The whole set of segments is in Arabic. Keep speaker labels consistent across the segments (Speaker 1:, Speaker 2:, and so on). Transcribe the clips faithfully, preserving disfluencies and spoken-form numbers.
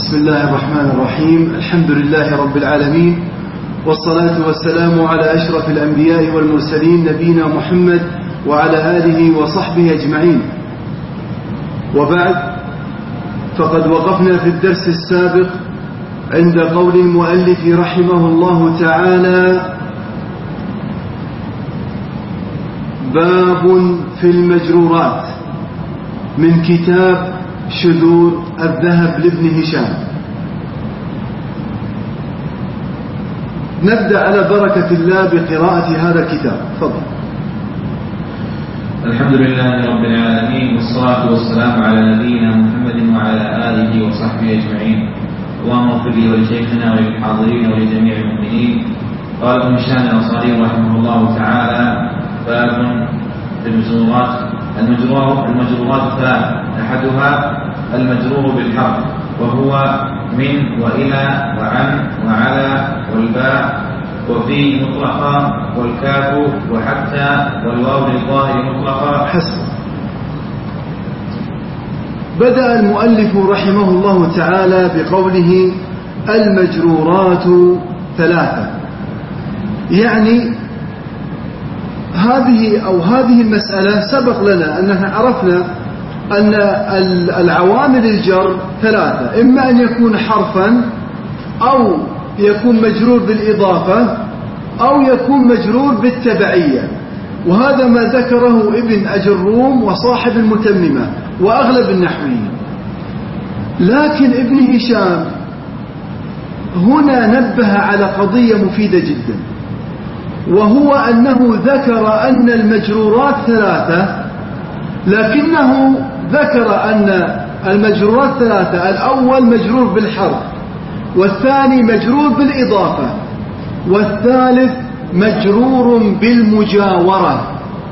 Speaker 1: بسم الله الرحمن الرحيم. الحمد لله رب العالمين، والصلاة والسلام على أشرف الأنبياء والمرسلين نبينا محمد وعلى آله وصحبه أجمعين. وبعد، فقد وقفنا في الدرس السابق عند قول المؤلف رحمه الله تعالى: باب في المجرورات، من كتاب شذور الذهب لابن هشام. نبدأ على بركة الله بقراءة هذا الكتاب. تفضل.
Speaker 2: الحمد لله رب العالمين، والصلاة والسلام على نبينا محمد وعلى آله وصحبه أجمعين. اللهم اغفر لي ولشيخنا وللحاضرين ولجميع المؤمنين. قال ابن هشام الأنصاري رحمه الله تعالى: باب في المجرورات. المجرورات ثلاث: أحدها المجرور بالحرف، وهو من وإلى وعن وعلى والباء وفي مطلقا والكاف وحتى والواو للظاهر مطلقا.
Speaker 1: حسب. بدأ المؤلف رحمه الله تعالى بقوله: المجرورات ثلاثة، يعني هذه أو هذه المسألة سبق لنا أننا عرفنا أن العوامل الجر ثلاثة: إما أن يكون حرفا، أو يكون مجرور بالإضافة، أو يكون مجرور بالتبعية. وهذا ما ذكره ابن أجروم وصاحب المتممة وأغلب النحويين. لكن ابن هشام هنا نبه على قضية مفيدة جدا، وهو أنه ذكر أن المجرورات ثلاثة، لكنه ذكر أن المجرورات ثلاثة: الأول مجرور بالحرف، والثاني مجرور بالإضافة، والثالث مجرور بالمجاورة.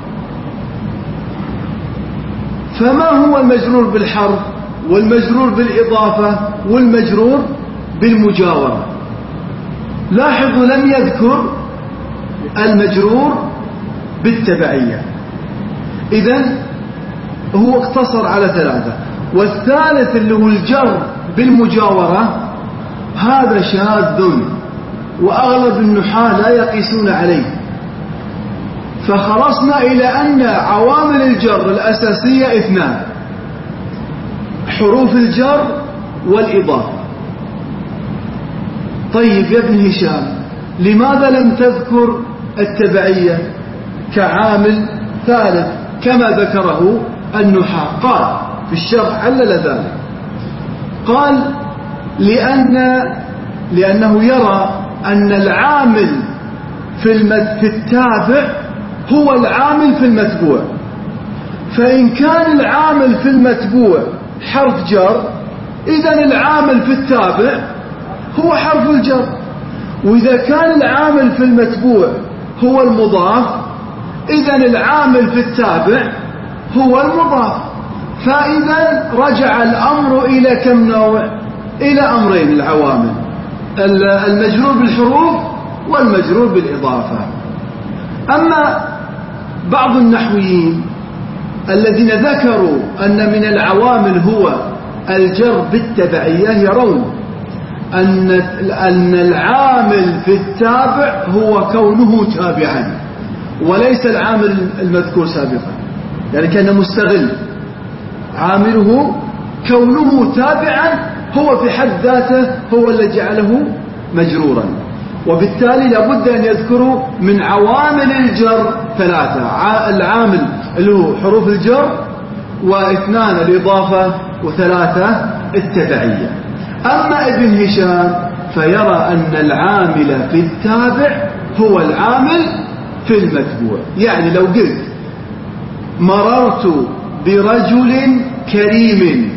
Speaker 1: فما هو المجرور بالحرف والمجرور بالإضافة والمجرور بالمجاورة؟ لاحظوا، لم يذكر المجرور بالتبعية، إذن هو اقتصر على ثلاثة. والثالث اللي هو الجر بالمجاورة، هذا شاذ، وأغلب النحاة لا يقيسون عليه. فخلصنا إلى أن عوامل الجر الأساسية اثنان: حروف الجر والإضافة. طيب يا ابن هشام، لماذا لم تذكر التبعية كعامل ثالث كما ذكره النحاة؟ قال في الشرح علل ذلك، قال: لأن لأنه يرى أن العامل في في التابع هو العامل في المتبوع. فإن كان العامل في المتبوع حرف جر، إذن العامل في التابع هو حرف الجر. وإذا كان العامل في المتبوع هو المضاف، إذن العامل في التابع هو المضاف. فإذا رجع الأمر إلى كم نوع؟ إلى أمرين: العوامل، المجرور بالحروف والمجرور بالإضافة. أما بعض النحويين الذين ذكروا أن من العوامل هو الجر بالتبعية، يرون أن أن العامل في التابع هو كونه تابعا، وليس العامل المذكور سابقا، يعني كان مستغل. عامله كونه تابعا هو في حد ذاته هو الذي جعله مجرورا. وبالتالي لابد أن يذكروا من عوامل الجر ثلاثة: العامل اللي هو حروف الجر، واثنان الإضافة، وثلاثة التبعية. أما ابن هشام فيرى أن العامل في التابع هو العامل في المتبوع. يعني لو قلت: مررت برجل كريم،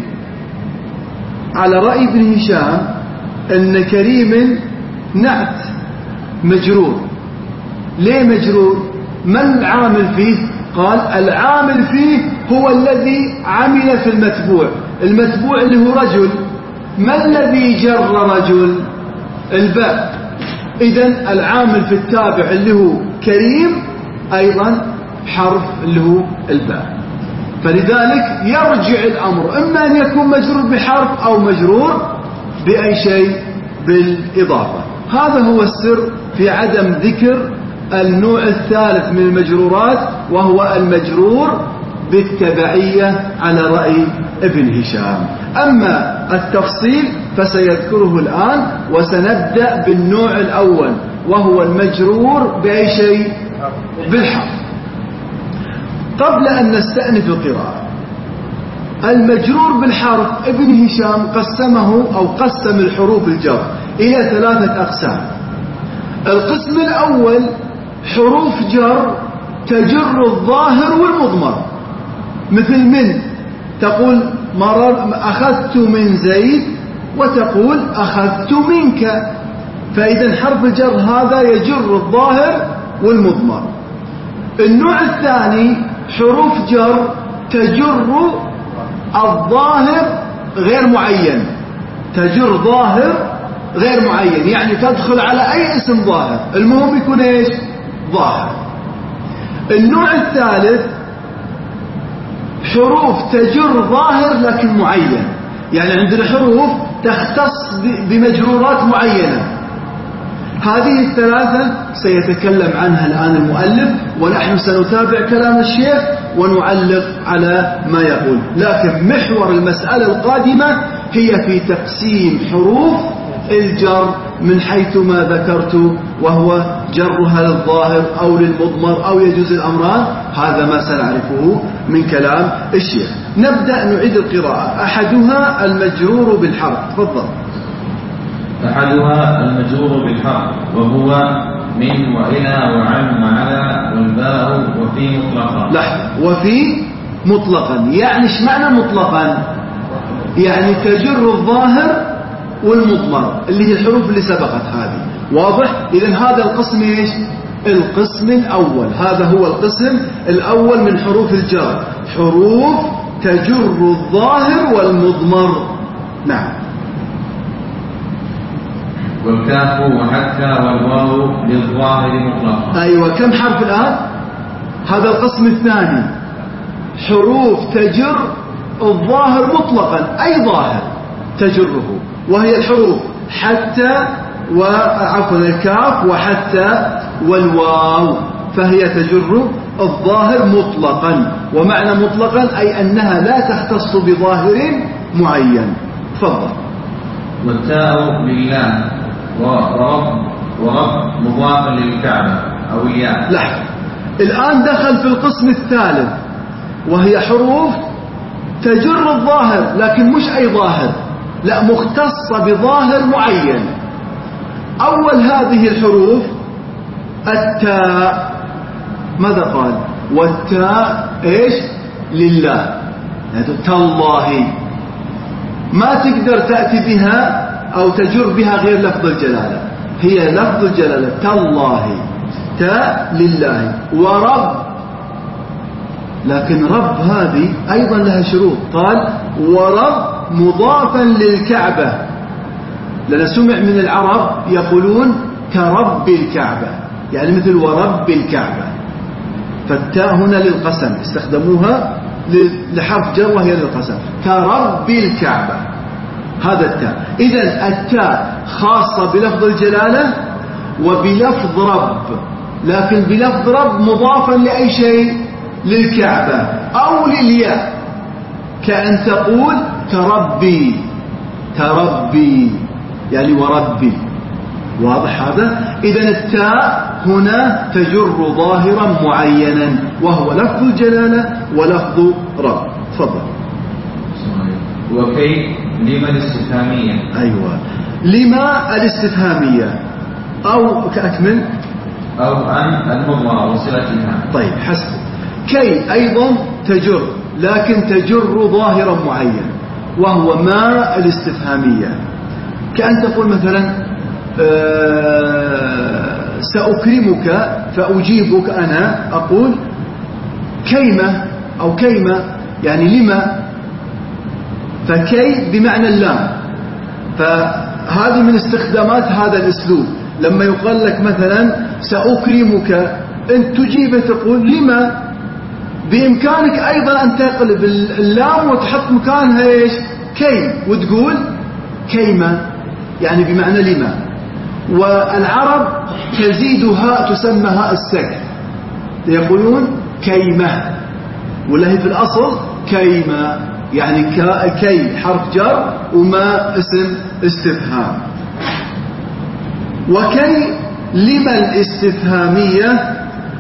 Speaker 1: على رأي ابن هشام أن كريم نعت مجرور. ليه مجرور؟ ما العامل فيه؟ قال: العامل فيه هو الذي عمل في المتبوع. المتبوع اللي هو رجل، ما الذي جر رجل؟ الباء. إذن العامل في التابع اللي هو كريم أيضا حرف اللي هو الباء. فلذلك يرجع الأمر إما أن يكون مجرور بحرف أو مجرور بأي شيء بالإضافة. هذا هو السر في عدم ذكر النوع الثالث من المجرورات، وهو المجرور بالتبعية على رأي ابن هشام. أما التفصيل فسيذكره الآن، وسنبدأ بالنوع الأول وهو المجرور بأي شيء؟ بالحرف. قبل أن نستأنف القراءة، المجرور بالحرف ابن هشام قسمه أو قسم الحروف الجر إلى ثلاثة أقسام. القسم الأول حروف جر تجر الظاهر والمضمر، مثل من تقول مرر أخذت من زيد، وتقول أخذت منك، فإذا حرف الجر هذا يجر الظاهر والمضمر. النوع الثاني حروف جر تجر الظاهر غير معين، تجر ظاهر غير معين، يعني تدخل على أي اسم ظاهر، المهم يكون إيش؟ ظاهر. النوع الثالث حروف تجر ظاهر لكن معين، يعني عندنا حروف تختص بمجرورات معينة. هذه الثلاثة سيتكلم عنها الآن المؤلف، ونحن سنتابع كلام الشيخ ونعلق على ما يقول، لكن محور المسألة القادمة هي في تقسيم حروف الجر من حيث ما ذكرت، وهو جرها للظاهر أو للمضمر أو يجوز الأمران. هذا ما سنعرفه من كلام الشيخ. نبدأ نعيد القراءة. أحدها المجرور بالحرف. تفضل.
Speaker 2: أحدها المجرور بالحرف، وهو من وإلى وعن وعلى والباء وفي مطلقا.
Speaker 1: لحظة، وفي مطلقا يعني ايش معنى مطلقا؟ يعني تجر الظاهر والمضمر اللي هي الحروف اللي سبقت هذه. واضح؟ إذن هذا القسم ايش؟ القسم الأول. هذا هو القسم الأول من حروف الجر، حروف تجر الظاهر والمضمر. نعم.
Speaker 2: والكاف وحتى والواو للظاهر مطلقا.
Speaker 1: أيوة. كم حرف الآن؟ هذا القسم الثاني، حروف تجر الظاهر مطلقا، أي ظاهر تجره، وهي الحروف حتى وعفوا الكاف وحتى والواو، فهي تجر الظاهر مطلقا. ومعنى مطلقا أي أنها لا تختص بظاهر معين. تفضل.
Speaker 2: والتاء لله ورب ورب مضافا للكعبة أو الياء.
Speaker 1: لحظة، الآن دخل في القسم الثالث، وهي حروف تجر الظاهر لكن مش أي ظاهر، لا، مختصة بظاهر معين. أول هذه الحروف التاء. ماذا قال؟ والتاء إيش؟ لله، يعني تالله، ما تقدر تأتي بها أو تجر بها غير لفظ الجلالة، هي لفظ الجلالة تالله، تاء لله. ورب، لكن رب هذه أيضا لها شروط. قال ورب مضافا للكعبة، لأن سمع من العرب يقولون كرب الكعبة، يعني مثل ورب الكعبة، فالتاء هنا للقسم، استخدموها لحرف جر وهي للقسم، كرب الكعبة، هذا التاء. إذن التاء خاصة بلفظ الجلالة وبلفظ رب، لكن بلفظ رب مضافا لأي شيء؟ للكعبة أو للياء، كأن تقول تربي، تربي يعني وربي. واضح هذا؟ إذن التاء هنا تجر ظاهرا معينا، وهو لفظ الجلالة ولفظ رب. تفضل.
Speaker 2: وكي لما الاستفهامية.
Speaker 1: أيوة، لما الاستفهامية أو كأكمل
Speaker 2: أو أن المضمرة وصلتها.
Speaker 1: طيب حسب. كي أيضا تجر، لكن تجر ظاهرا معين، وهو ما الاستفهامية. كأن تقول مثلا أه سأكرمك فأجيبك، أنا أقول كيما أو كيما يعني لما، فكي بمعنى اللام. فهذه من استخدامات هذا الأسلوب. لما يقال لك مثلا سأكرمك، أنت تجيب تقول لما، بإمكانك أيضا أن تقلب اللام وتحط مكانها إيش؟ كي، وتقول كيما يعني بمعنى لما. والعرب تزيد هاء تسمى هاء السكت، يقولون كيمة، ولا هي في الأصل كيما، يعني كي حرف جر وما اسم استفهام. وكي لما الاستفهامية.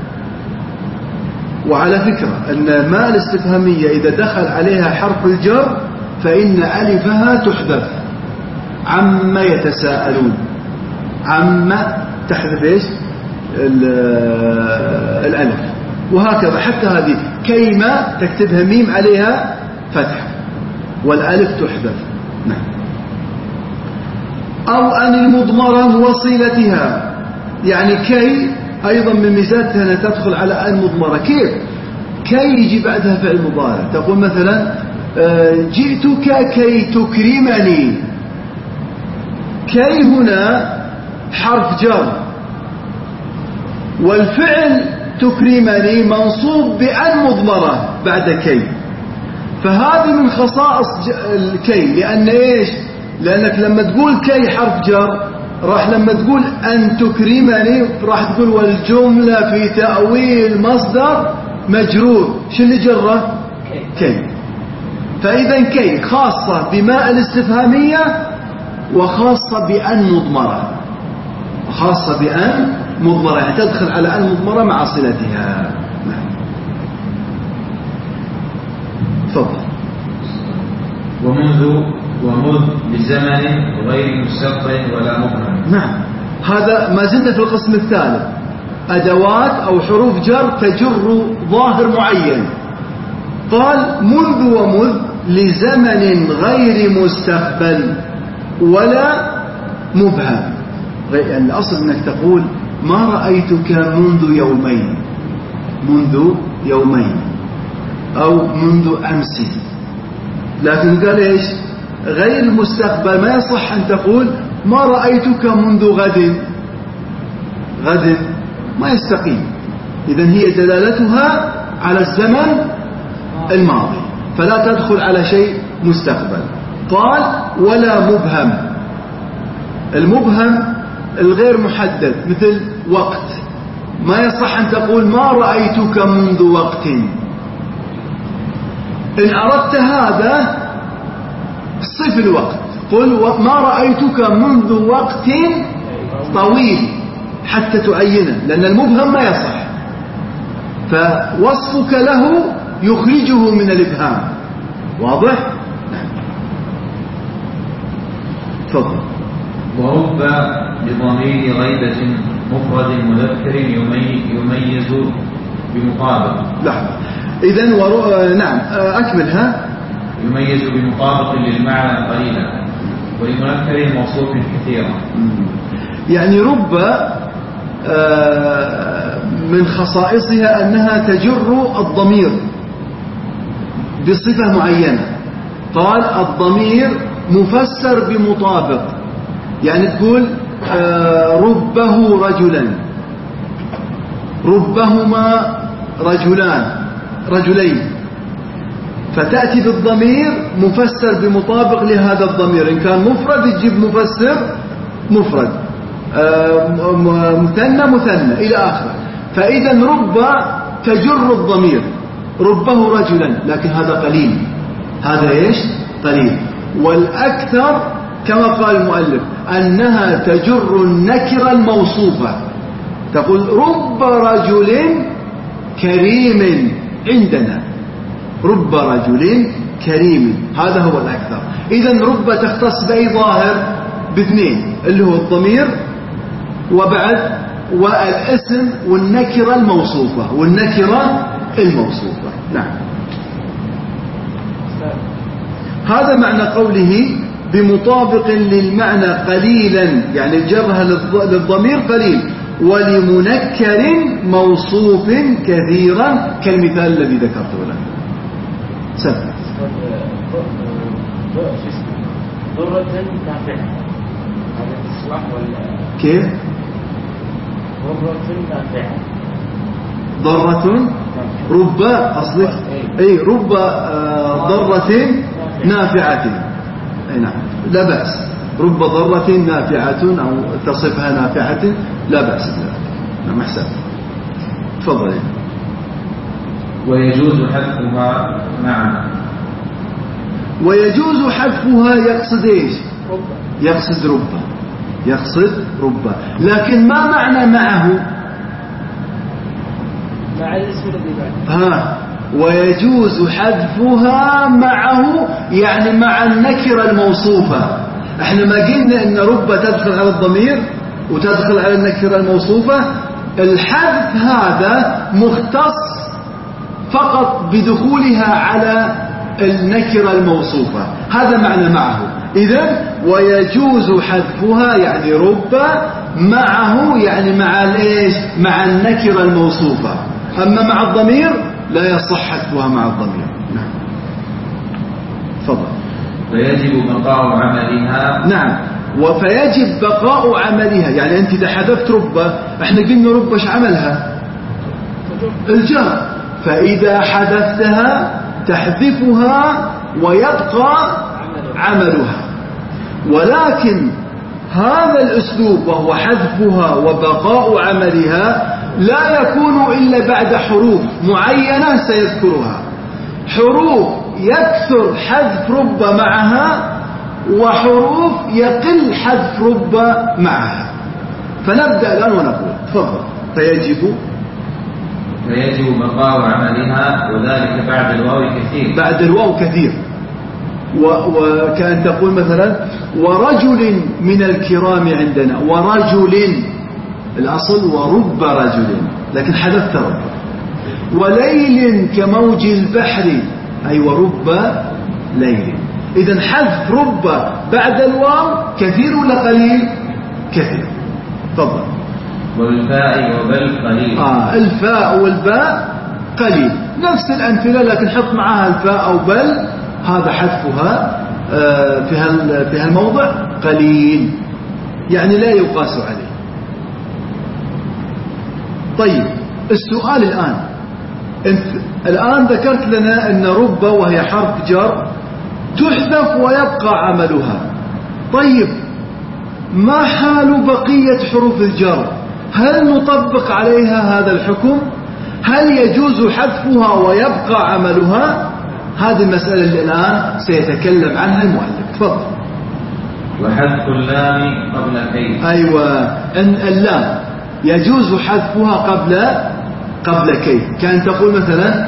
Speaker 1: وعلى فكرة أن ما الاستفهامية إذا دخل عليها حرف الجر فإن ألفها تحذف. عما يتساءلون، عما تحذف إيش الألف، وهكذا حتى هذه كيما تكتبها ميم عليها فتح والألف تحذف. نعم. أو أن المضمرة وصيلتها، يعني كي أيضا من ميزاتها أن تدخل على أن مضمرة. كيف؟ كي يجي بعدها فعل مضارع. تقول مثلا جئتك كي تكرمني. كي هنا حرف جر، والفعل تكرمني منصوب بأن مضمرة بعد كي، فهذه من خصائص الكي. لأن إيش؟ لأنك لما تقول كي حرف جر راح لما تقول أن تكرمني راح تقول والجملة في تأويل مصدر مجرور. شو اللي جره؟ كي. فإذا كي خاصة بماء الاستفهامية وخاصة بأن مضمرة، خاصة بأن مضمرة يعني تدخل على أن مضمرة مع صلتها. تفضل.
Speaker 2: ومنذ ومذ بزمن غير مستقبل ولا مبهم.
Speaker 1: نعم، هذا ما زلنا في القسم الثالث، أدوات أو حروف جر تجر ظاهر معين. قال منذ ومذ لزمن غير مستقبل ولا مبهم. يعني الأصل أنك تقول ما رأيتك منذ يومين، منذ يومين أو منذ أمس، لكن قال إيش؟ غير المستقبل. ما يصح أن تقول ما رأيتك منذ غد، غد ما يستقيم. إذن هي دلالتها على الزمن الماضي فلا تدخل على شيء مستقبل. قال ولا مبهم. المبهم الغير محدد مثل وقت، ما يصح أن تقول ما رأيتك منذ وقت. إن أردت هذا صف الوقت، قل ما رأيتك منذ وقت طويل حتى تعينه، لأن المبهم ما يصح، فوصفك له يخرجه من الإبهام. واضح؟ تفضل.
Speaker 2: ورب بضمير غيبة مفرد مذكر يميز بمطابق.
Speaker 1: لحظة. إذن ورو... نعم أكملها.
Speaker 2: يميز بمطابق للمعنى قليلا ولمنكر موصوف كثيرا.
Speaker 1: يعني رب من خصائصها أنها تجر الضمير بصفة معينة. قال الضمير مفسر بمطابق، يعني تقول ربه رجلا، ربهما رجلان، رجلين، فتأتي بالضمير مفسر بمطابق لهذا الضمير. إن كان مفرد تجيب مفسر مفرد، مثنى مثنى إلى آخره. فإذا رب تجر الضمير، ربه رجلا، لكن هذا قليل، هذا إيش؟ قليل. والأكثر كما قال المؤلف أنها تجر النكرة الموصوفة. تقول رب رجل كريم عندنا، رب رجل كريم، هذا هو الأكثر. إذن رب تختص بأي ظاهر؟ باثنين، اللي هو الضمير وبعد والاسم والنكرة الموصوفة، والنكرة الموصوفة. نعم، هذا معنى قوله بمطابق للمعنى قليلا، يعني جرها للضمير قليل، ولمنكر موصوف كثيرا كالمثال الذي ذكرته لك. سبب
Speaker 3: ضرة نافعة، هذا تصلح ولا
Speaker 1: كيف؟
Speaker 3: ضرة نافعة،
Speaker 1: ضرة رب أصلح أي رب ضرة نافعة. أي نعم، لا بأس. رب ضرة نافعة أو تصفها نافعة لا بأس بذلك. نعم أحسن. تفضل.
Speaker 2: ويجوز حذفها معا.
Speaker 1: ويجوز حذفها يقصد إيش؟ يقصد ربا، يقصد ربا، لكن ما معنى معه؟
Speaker 3: مع الاسم الذي بعده.
Speaker 1: ها ويجوز حذفها معه يعني مع النكرة الموصوفة. احنا ما قلنا ان رب تدخل على الضمير وتدخل على النكرة الموصوفة. الحذف هذا مختص فقط بدخولها على النكرة الموصوفة، هذا معنى معه. إذن ويجوز حذفها يعني رب معه يعني مع الايش؟ مع النكرة الموصوفة. أما مع الضمير لا يصح حذفها مع الضمير. نعم تفضل.
Speaker 2: فيجب بقاء عملها.
Speaker 1: نعم وفيجب بقاء عملها، يعني أنت إذا حذفت رب، احنا قلنا رب ايش عملها؟ الجر، فإذا حذفتها تحذفها ويبقى عملها. ولكن هذا الأسلوب وهو حذفها وبقاء عملها لا يكون إلا بعد حروف معينة سيذكرها، حروف يكثر حذف رب معها وحروف يقل حذف رب معها. فنبدأ الآن ونقول تفضل. فيجب
Speaker 2: فيجب بقاء عملها وذلك بعد الواو كثير.
Speaker 1: بعد الواو كثير. وكأن تقول مثلا ورجل من الكرام عندنا، ورجل الأصل ورب رجل لكن حذفت رب. وليل كموج البحر أي ورب ليل. إذن حذف رب بعد الواو كثير ولا قليل؟ كثير. تفضل.
Speaker 2: والفاء وبل قليل.
Speaker 1: آه الفاء والباء قليل، نفس الأمثلة لكن حط معها الفاء أو بل، هذا حذفها آه في في هالموضع قليل يعني لا يقاس عليه. طيب السؤال الآن، انت الآن ذكرت لنا أن رب وهي حرف جر تحذف ويبقى عملها. طيب ما حال بقية حروف الجر؟ هل نطبق عليها هذا الحكم؟ هل يجوز حذفها ويبقى عملها؟ هذه المسألة اللي الآن سيتكلم عنها المؤلف. تفضل.
Speaker 2: وحذف اللام قبل كي.
Speaker 1: أيوة أن اللام يجوز حذفها قبل قبل كي. كان تقول مثلا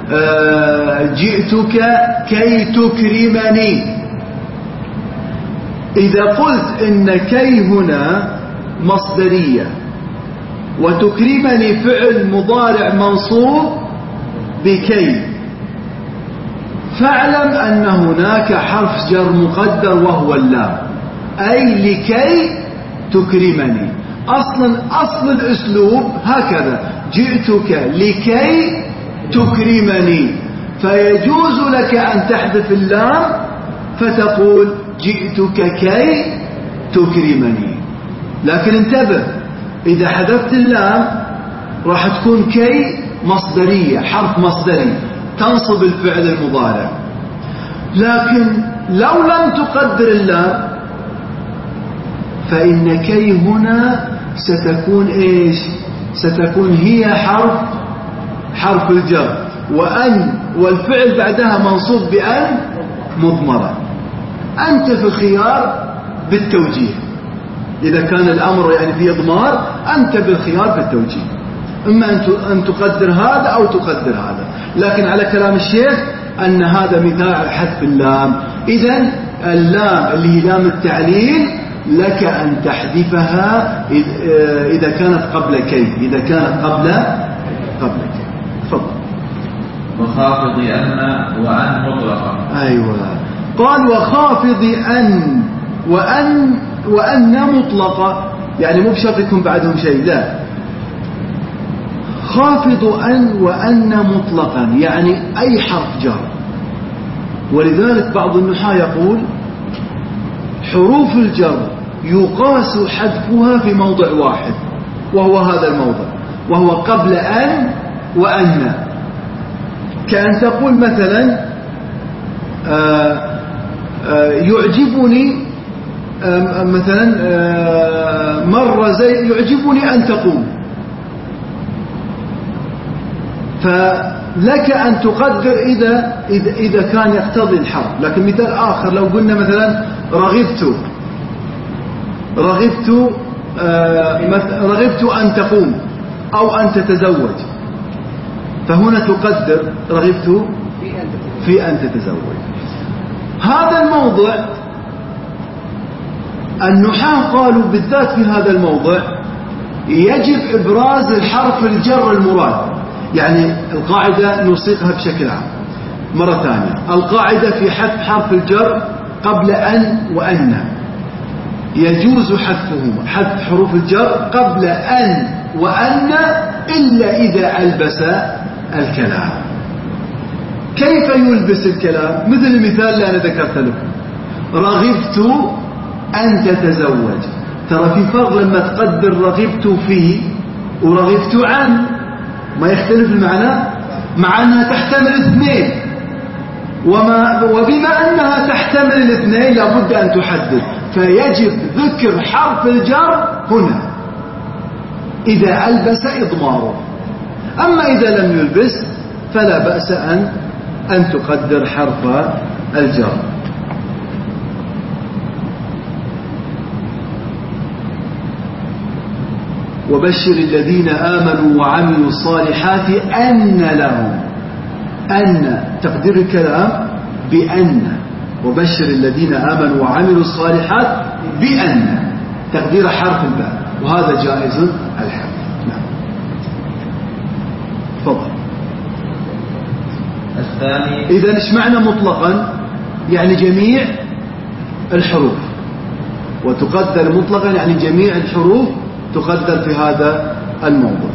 Speaker 1: جئتك كي تكرمني. إذا قلت إن كي هنا مصدرية وتكرمني فعل مضارع منصوب بكي، فاعلم أن هناك حرف جر مقدر وهو اللام، أي لكي تكرمني. أصلا أصل الأسلوب هكذا، جئتك لكي تكرمني، فيجوز لك أن تحذف اللام فتقول جئتك كي تكرمني. لكن انتبه، إذا حذفت اللام راح تكون كي مصدرية، حرف مصدري تنصب الفعل المضارع. لكن لو لم تقدر اللام فإن كي هنا ستكون إيش؟ ستكون هي حرف حرف الجر، وأن والفعل بعدها منصوب بأن مضمرة. أنت في الخيار بالتوجيه، إذا كان الأمر يعني في إضمار أنت بالخيار بالتوجيه، إما أن تقدر هذا أو تقدر هذا. لكن على كلام الشيخ أن هذا مثال حذف اللام. إذن اللام اللي هي لام التعليل لك أن تحذفها إذا كانت قبل كي، إذا كانت قبل قبل كي. تفضل.
Speaker 2: وخافض أن وأن مطلقة.
Speaker 1: أيوة قال وخافض أن وأن وأن مطلقة، يعني مو بشرط يكون بعدهم شيء، لا، خافض أن وأن مطلقا يعني أي حرف جر. ولذلك بعض النحاة يقول حروف الجر يقاس حذفها في موضع واحد، وهو هذا الموضع، وهو قبل أن وأن. كأن تقول مثلا آآ آآ يعجبني مثلا مر زيد يعجبني أن تقوم، فلك أن تقدر إذا إذا كان يقتضي الحرف. لكن مثال آخر لو قلنا مثلا رغبت رغبت رغبت أن تقوم أو أن تتزوج، فهنا تقدر رغبت في أن تتزوج. هذا الموضع النحاة قالوا بالذات في هذا الموضع يجب إبراز الحرف الجر المراد. يعني القاعدة نوصيقها بشكل عام مرة ثانية. القاعدة في حذف حرف الجر قبل أن وأن يجوز حذفهما، حذف حروف الجر قبل أن وأن إلا إذا ألبس الكلام. كيف يلبس الكلام؟ مثل المثال اللي أنا ذكرت لكم، رغبت أن تتزوج. ترى في فرق لما تقدر رغبت فيه ورغبت عن، ما يختلف المعنى، مع أنها تحتمل اثنين، وما وبما أنها تحتمل الاثنين لابد أن تحدد، فيجب ذكر حرف الجر هنا إذا ألبس إضماره. أما إذا لم يلبس فلا بأس أن أن تقدر حرف الجر. وبشر الذين آمنوا وعملوا الصالحات أن لهم، أن تقدير الكلام بأن، وبشر الذين آمنوا وعملوا الصالحات بأن تقدير حرف الباء، وهذا جائز الحذف. نعم. تفضل.
Speaker 2: الثاني
Speaker 1: إذا إيش معنى مطلقا؟ يعني جميع الحروف، وتقدر مطلقا يعني جميع الحروف تقدر في هذا الموضوع.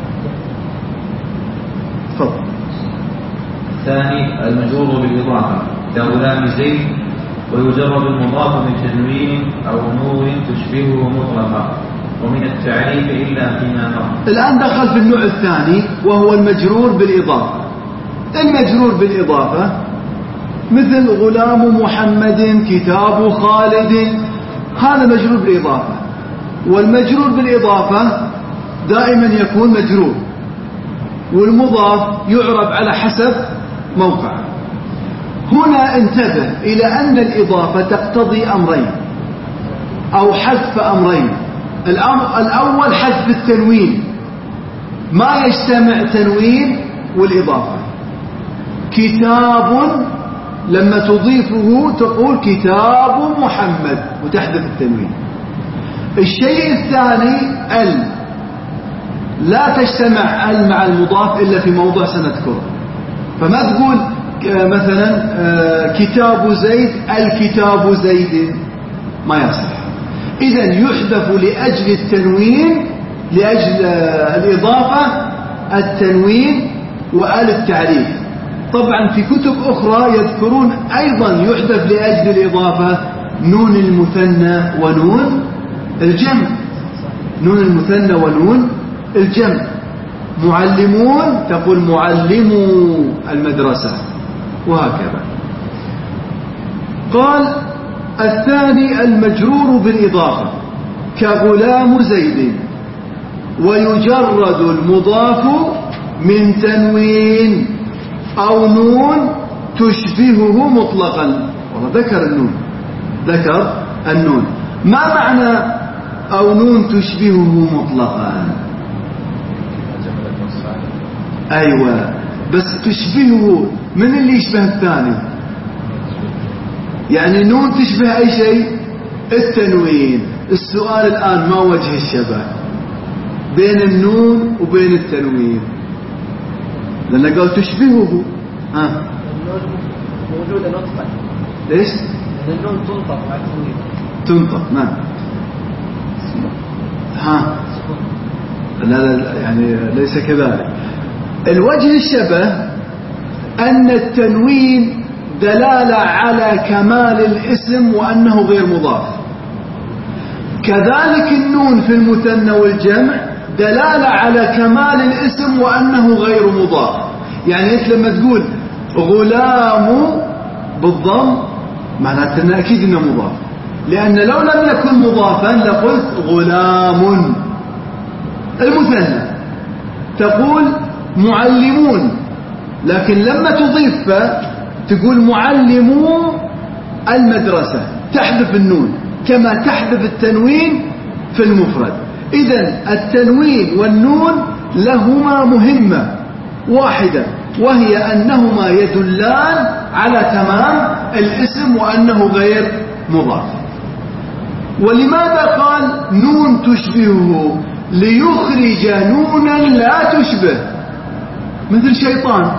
Speaker 1: تفضل.
Speaker 2: الثاني المجرور بالإضافة كغلام زيد، ويجرد المضاف من تنوين أو نور تشبهه مطلقا، ومن التعريف إلا فيما مر.
Speaker 1: الآن دخل في النوع الثاني وهو المجرور بالإضافة. المجرور بالإضافة مثل غلام محمد، كتاب خالد، هذا مجرور بالإضافة. والمجرور بالإضافة دائما يكون مجرور، والمضاف يعرب على حسب موقعه. هنا انتبه إلى أن الإضافة تقتضي أمرين أو حذف أمرين. الأمر الأول حذف التنوين، ما يجتمع تنوين والإضافة. كتاب لما تضيفه تقول كتاب محمد وتحذف التنوين. الشيء الثاني ال، لا تجتمع ال مع المضاف إلا في موضع سنذكره. فما تقول مثلا كتاب زيد الكتاب زيد، ما يصح. إذن يحذف لأجل التنوين، لأجل الإضافة التنوين وآل التعريف. طبعا في كتب أخرى يذكرون أيضا يحذف لأجل الإضافة نون المثنى ونون الجمع، نون المثنى ونون الجمع. معلمون تقول معلمو المدرسة، وهكذا. قال الثاني المجرور بالإضافة كغلام زيد، ويجرد المضاف من تنوين أو نون تشبهه مطلقا. والله ذكر النون، ذكر النون. ما معنى أو نون تشبهه مطلقا؟ أيوة، بس تشبهه من اللي يشبه الثاني؟ يعني نون تشبه أي شيء؟ التنوين. السؤال الآن ما وجه الشبه بين النون وبين التنوين؟ لأنه قال تشبهه. ها
Speaker 3: النون موجودة نطقا.
Speaker 1: ليش؟
Speaker 3: النون تنطق مع التنوين.
Speaker 1: تنطق، نعم. ها لا لا يعني ليس كذلك. الوجه الشبه أن التنوين دلالة على كمال الاسم وأنه غير مضاف، كذلك النون في المثنى والجمع دلالة على كمال الاسم وأنه غير مضاف. يعني أنت لما تقول غلام بالضم معناته أنه أكيد أنه مضاف، لأن لو لم يكن مضافا لقلت غلام. المثنى تقول معلمون، لكن لما تضيف تقول معلمو المدرسة، تحذف النون كما تحذف التنوين في المفرد. إذن التنوين والنون لهما مهمة واحدة، وهي أنهما يدلان على تمام الاسم وأنه غير مضاف. ولماذا قال نون تشبهه؟ ليخرج نونا لا تشبه، مثل شيطان.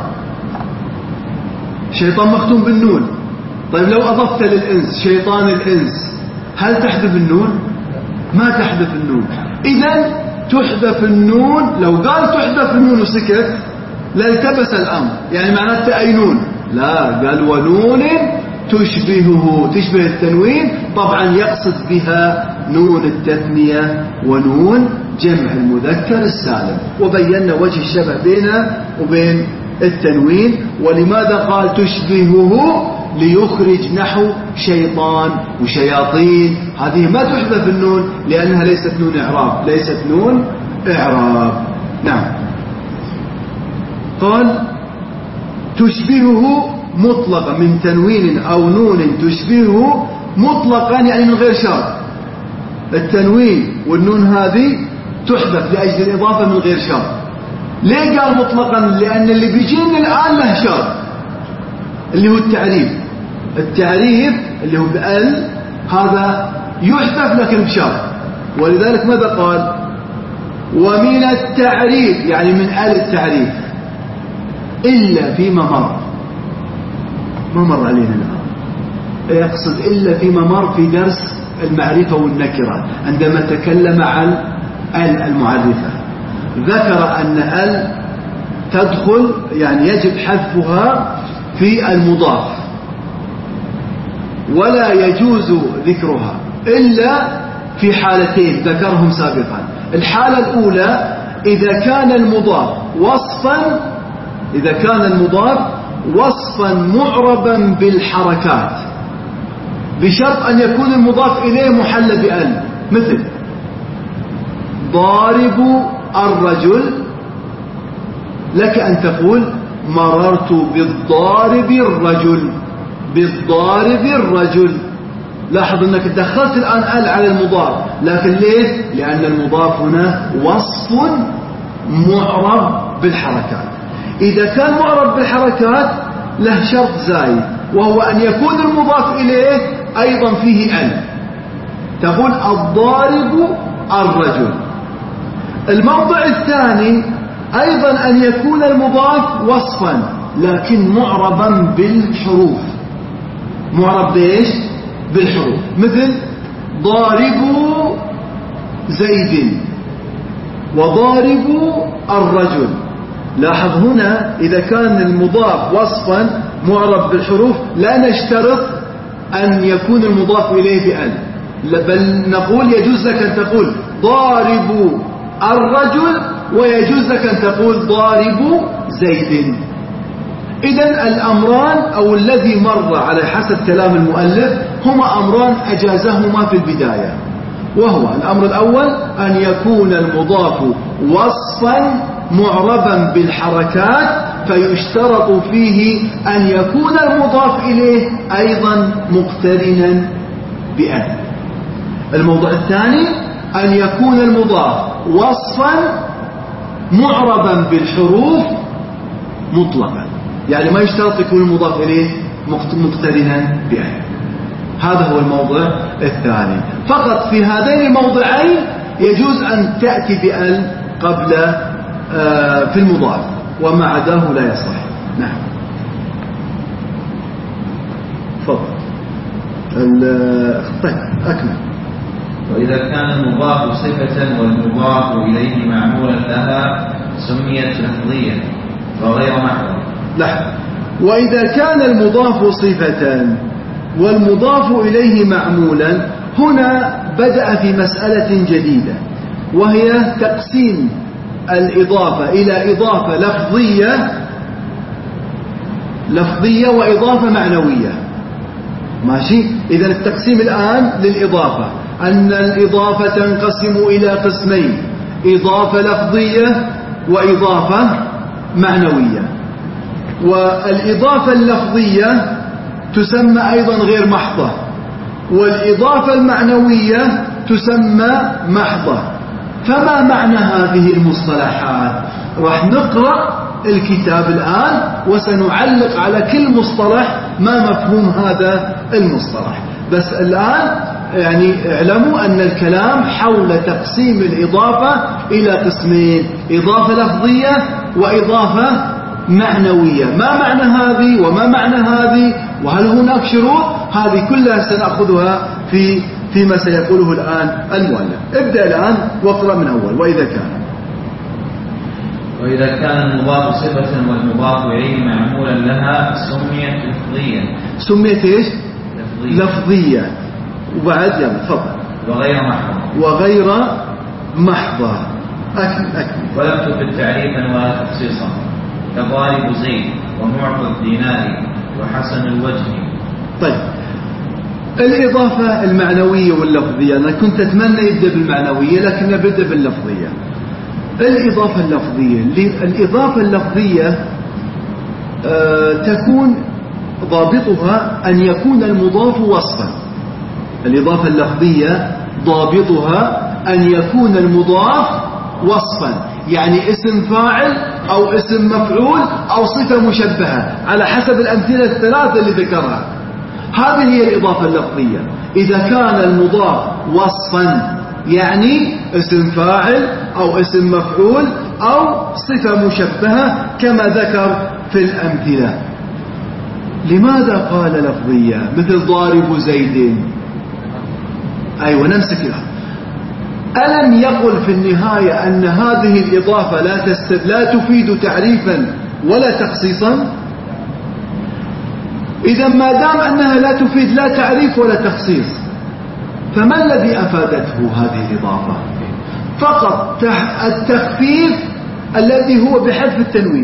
Speaker 1: شيطان مختوم بالنون. طيب لو أضفت للإنس شيطان الإنس، هل تحذف النون؟ ما تحذف النون. إذن تحذف النون. لو قال تحذف النون وسكت لالتبس الأمر، يعني معناته أي نون؟ لا، قال ونون تشبهه، تشبه التنوين. طبعا يقصد بها نون التثنية ونون جمع المذكر السالم، وبينا وجه الشبه بينه وبين التنوين. ولماذا قال تشبهه؟ ليخرج نحو شيطان وشياطين، هذه ما تحذف النون لأنها ليست نون إعراب، ليست نون إعراب. نعم. قال تشبهه مطلقا من تنوين أو نون تشبهه مطلقا، يعني من غير شرط. التنوين والنون هذه تحذف لأجل الإضافة من غير شرط. ليه قال مطلقا؟ لأن اللي بيجينا الآن له شرط، اللي هو التعريف. التعريف اللي هو بأل هذا يحذف لكن بشرط. ولذلك ماذا قال؟ ومن التعريف، يعني من آل التعريف، إلا فيما مر. ما مر علينا الآن، يقصد إلا فيما مر في درس المعرفة والنكرة عندما تكلم عن ال المعرفة، ذكر أن ال تدخل، يعني يجب حذفها في المضاف، ولا يجوز ذكرها إلا في حالتين ذكرهم سابقا. الحالة الأولى إذا كان المضاف وصفا إذا كان المضاف وصفا معربا بالحركات، بشرط أن يكون المضاف إليه محل بأل، مثل ضارب الرجل، لك أن تقول مررت بالضارب الرجل، بالضارب الرجل. لاحظ أنك دخلت الآن أل على المضاف، لكن ليه؟ لأن المضاف هنا وصف معرب بالحركات. إذا كان معرب بالحركات له شرط زايد، وهو أن يكون المضاف إليه أيضا فيه أل، تقول الضارب الرجل. الموضع الثاني أيضا أن يكون المضاف وصفا لكن معربا بالحروف. معرب بإيش؟ بالحروف، مثل ضاربوا زيد وضاربوا الرجل. لاحظ هنا إذا كان المضاف وصفا معرب بالحروف لا نشترط أن يكون المضاف إليه بأل، بل نقول يجوز لك أن تقول ضاربوا الرجل، ويجوز لك أن تقول ضاربوا زيد. إذن الأمران أو الذي مر على حسب كلام المؤلف هما أمران أجازهما في البداية، وهو الأمر الأول أن يكون المضاف وصفا معربا بالحركات، فيشترط فيه أن يكون المضاف إليه أيضا مقترنا بأن. الموضوع الثاني أن يكون المضاف وصفا معربا بالحروف مطلقا، يعني ما يشترط يكون المضاف إليه مقترنا بأن. هذا هو الموضوع الثاني. فقط في هذين الموضعين يجوز أن تأتي بأل قبل في المضاف، وما عداه لا يصح. نعم. تفضل. طيب أكمل.
Speaker 2: وإذا كان المضاف صفة والمضاف إليه معمولا لها سميت لفظية وغير محض.
Speaker 1: لا، وإذا كان المضاف صفة والمضاف إليه معمولا، هنا بدأ في مسألة جديدة، وهي تقسيم الإضافة إلى إضافة لفظية لفظية وإضافة معنوية. ماشي. إذا التقسيم الآن للإضافة، أن الإضافة تنقسم إلى قسمين: إضافة لفظية وإضافة معنوية. والإضافة اللفظية تسمى أيضا غير محضة، والإضافة المعنوية تسمى محضة. فما معنى هذه المصطلحات؟ راح نقرأ الكتاب الآن وسنعلق على كل مصطلح ما مفهوم هذا المصطلح. بس الآن يعني اعلموا أن الكلام حول تقسيم الإضافة إلى قسمين: إضافة لفظية وإضافة معنوية. ما معنى هذه وما معنى هذه، وهل هناك شروط؟ هذه كلها سنأخذها في فيما سيقوله الآن المؤلف. ابدأ الآن واقرأ من أول. وإذا كان
Speaker 2: وإذا كان المضاف صفة والمضاف إليه معمولا لها سميت لفظية.
Speaker 1: سميت إيش؟
Speaker 2: لفظية,
Speaker 1: لفظية. وبعد يلا تفضل.
Speaker 2: وغير محضة.
Speaker 1: وغير محضة. أكمل أكمل.
Speaker 2: ولم تفد تعريفا ولا تخصيصا، كضارب زيد ومعطى الدينار وحسن الوجه.
Speaker 1: طيب، الإضافة المعنوية واللفظية، أنا كنت أتمنى يبدأ بالمعنوية لكن بدأ باللفظية. الإضافة اللفظية الإضافة اللفظية آه تكون ضابطها أن يكون المضاف وصفا. الإضافة اللفظية ضابطها أن يكون المضاف وصفا، يعني اسم فاعل أو اسم مفعول أو صفة مشبهة على حسب الأمثلة الثلاثة اللي ذكرها. هذه هي الإضافة اللفظية. إذا كان المضاف وصفا يعني اسم فاعل أو اسم مفعول أو صفة مشبهة كما ذكر في الأمثلة. لماذا قال لفظية مثل ضارب زيد؟ أيوة نمسك لها. ألم يقل في النهاية أن هذه الإضافة لا, تست... لا تفيد تعريفا ولا تخصيصا؟ إذا ما دام أنها لا تفيد لا تعريف ولا تخصيص، فما الذي أفادته هذه الإضافة؟ فقط التخفيف الذي هو بحذف التنوين.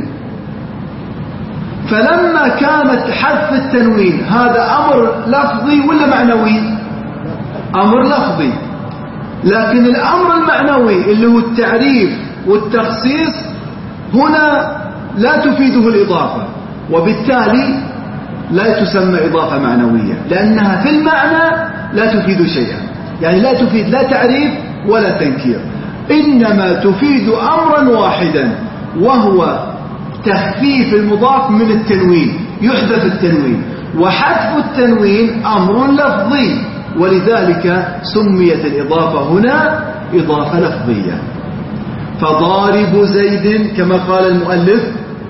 Speaker 1: فلما كانت حذف التنوين هذا أمر لفظي ولا معنوي؟ أمر لفظي. لكن الأمر المعنوي اللي هو التعريف والتخصيص هنا لا تفيده الإضافة، وبالتالي لا تسمى إضافة معنوية، لأنها في المعنى لا تفيد شيئا. يعني لا تفيد لا تعريف ولا تنكير، إنما تفيد أمرا واحدا وهو تخفيف المضاف من التنوين، يحذف التنوين، وحذف التنوين أمر لفظي، ولذلك سميت الإضافة هنا إضافة لفظية. فضارب زيد كما قال المؤلف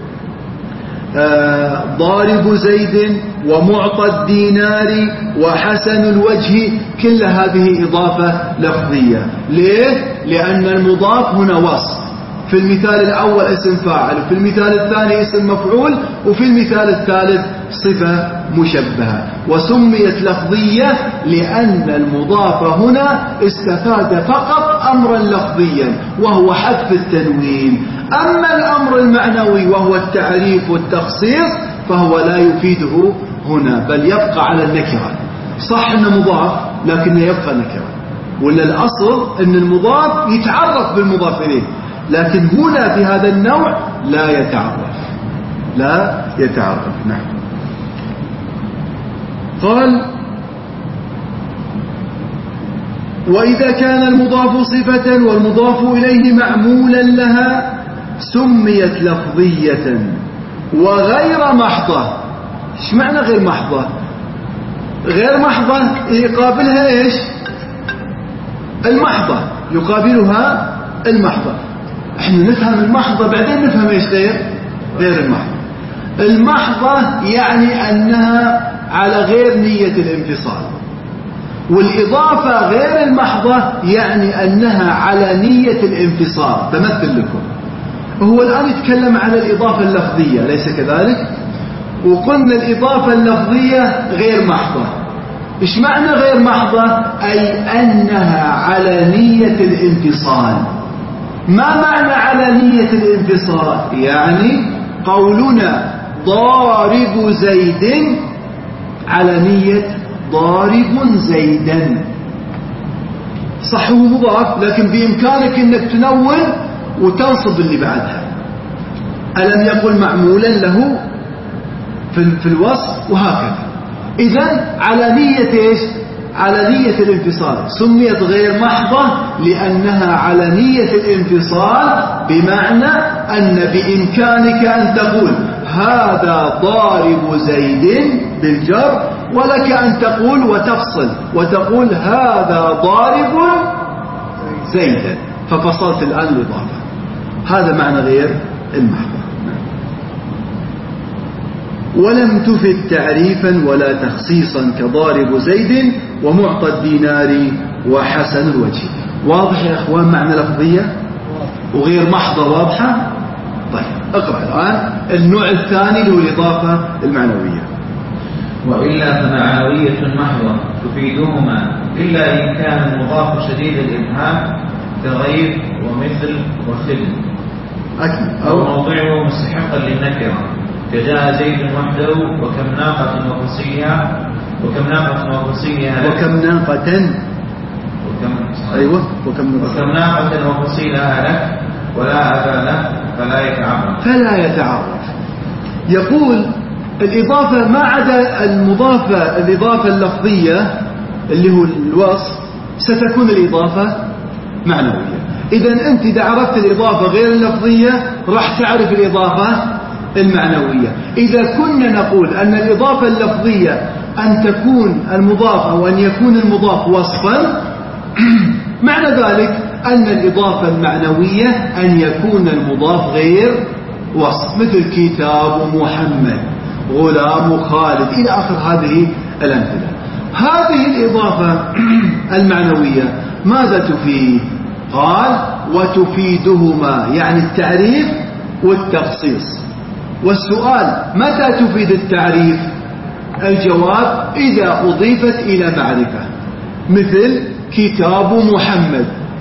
Speaker 1: آه ضارب زيد ومعطى الدينار وحسن الوجه، كل هذه إضافة لفظية. ليه؟ لأن المضاف هنا وصف. في المثال الأول اسم فاعل، وفي المثال الثاني اسم مفعول، وفي المثال الثالث صفة مشبهة. وسميت لفظية لأن المضاف هنا استفاد فقط أمرا لفظيا وهو حذف التنوين. أما الأمر المعنوي وهو التعريف والتخصيص فهو لا يفيده هنا، بل يبقى على النكرة. صح أنه مضاف لكنه يبقى نكرة، ولا الأصل أن المضاف يتعرف بالمضاف إليه، لكن هنا في هذا النوع لا يتعرف لا يتعرف نعم. قال: وإذا كان المضاف صفة والمضاف إليه معمولا لها سميت لفظية وغير محضة. ايش معنى غير محضة؟ غير محضة يقابلها ايش؟ المحضة، يقابلها المحضة. احنا نفهم المحضة بعدين نفهم ايش غير غير المحضة. المحضة يعني أنها على غير نية الانفصال، والإضافة غير المحضة يعني أنها على نية الانفصال. بمثل لكم، هو الآن يتكلم عن الإضافة اللفظية ليس كذلك؟ وقلنا الإضافة اللفظية غير محضة. إيش معنى غير محضة؟ أي أنها على نية الانفصال. ما معنى على نية الانفصال؟ يعني قولنا ضارب زيد على نية ضارب زيدا. صح هو مضاف، لكن بإمكانك أنك تنون وتنصب اللي بعدها. ألم يقل معمولا له في الوصف، وهكذا. إذن على نية إيش؟ على نية الانفصال. سميت غير محضة لأنها على نية الانفصال، بمعنى أن بإمكانك أن تقول هذا ضارب زيد بالجر، ولك أن تقول وتفصل وتقول هذا ضارب زيدا، ففصلت الآن الإضافة. هذا معنى غير المحضة. ولم تفد تعريفا ولا تخصيصا كضارب زيد ومعطى الدينار وحسن الوجه. واضح يا أخوان معنى لفظية وغير محضة واضحة؟ طيب اقرأ الآن النوع الثاني اللي هو الإضافة المعنوية.
Speaker 2: وإلا فمعنوية محضة تفيدهما إلا إن كان المضاف شديد الإبهام كغير ومثل وخدم، أو موضعه مستحقا للنكرة كجاء زيد وحده وكم ناقة وفصيلها وكم ناقة وفصيلها
Speaker 1: وكم ناقة
Speaker 2: وكم
Speaker 1: أيوة وكم
Speaker 2: وكم ناقة وفصيلها لك ولا أبا له فلا يتعرف
Speaker 1: فلا يتعرف. يقول الإضافة ما عدا المضافة الإضافة اللفظية اللي هو الوصف ستكون الإضافة معنوية. إذن أنت إذا عرفت الإضافة غير اللفظية راح تعرف الإضافة المعنوية. إذا كنا نقول أن الإضافة اللفظية أن تكون المضاف أو أن يكون المضاف وصفا، معنى ذلك أن الإضافة المعنوية أن يكون المضاف غير وصف، مثل كتاب محمد، غلام خالد، إلى آخر هذه الأمثلة. هذه الإضافة المعنوية ماذا تفيد؟ قال وتفيدهما، يعني التعريف والتخصيص. والسؤال متى تفيد التعريف؟ الجواب إذا أضيفت إلى معرفة، مثل كتاب محمد.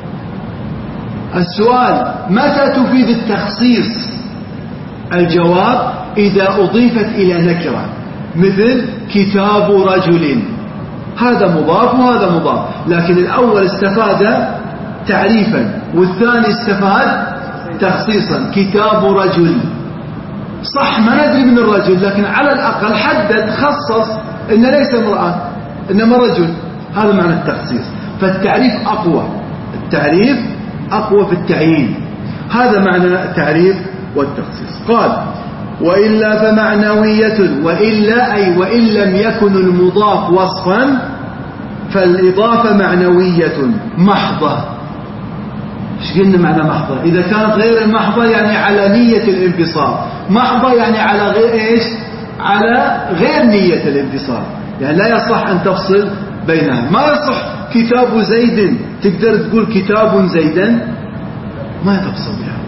Speaker 1: السؤال متى تفيد التخصيص؟ الجواب إذا أضيفت إلى نكرة، مثل كتاب رجل. هذا مضاف وهذا مضاف، لكن الأول استفاد تعريفا والثاني استفاد تخصيصا. كتاب رجل، صح ما ندري من الرجل، لكن على الأقل حدد خصص إن ليس امرأة إنما رجل. هذا معنى التخصيص. فالتعريف أقوى، التعريف أقوى في التعيين. هذا معنى التعريف والتخصيص. قال وإلا فمعنوية، وإلا أي وإن لم يكن المضاف وصفا فالإضافة معنوية محضة. ايش قلنا معنى محضة؟ إذا كانت غير المحضة يعني على نية الانفصال، محضة يعني على غير إيش؟ على غير نية الانفصال، يعني لا يصح أن تفصل بينها. ما يصح كتاب زيد تقدر تقول كتاب زيدا، ما تفصل بها.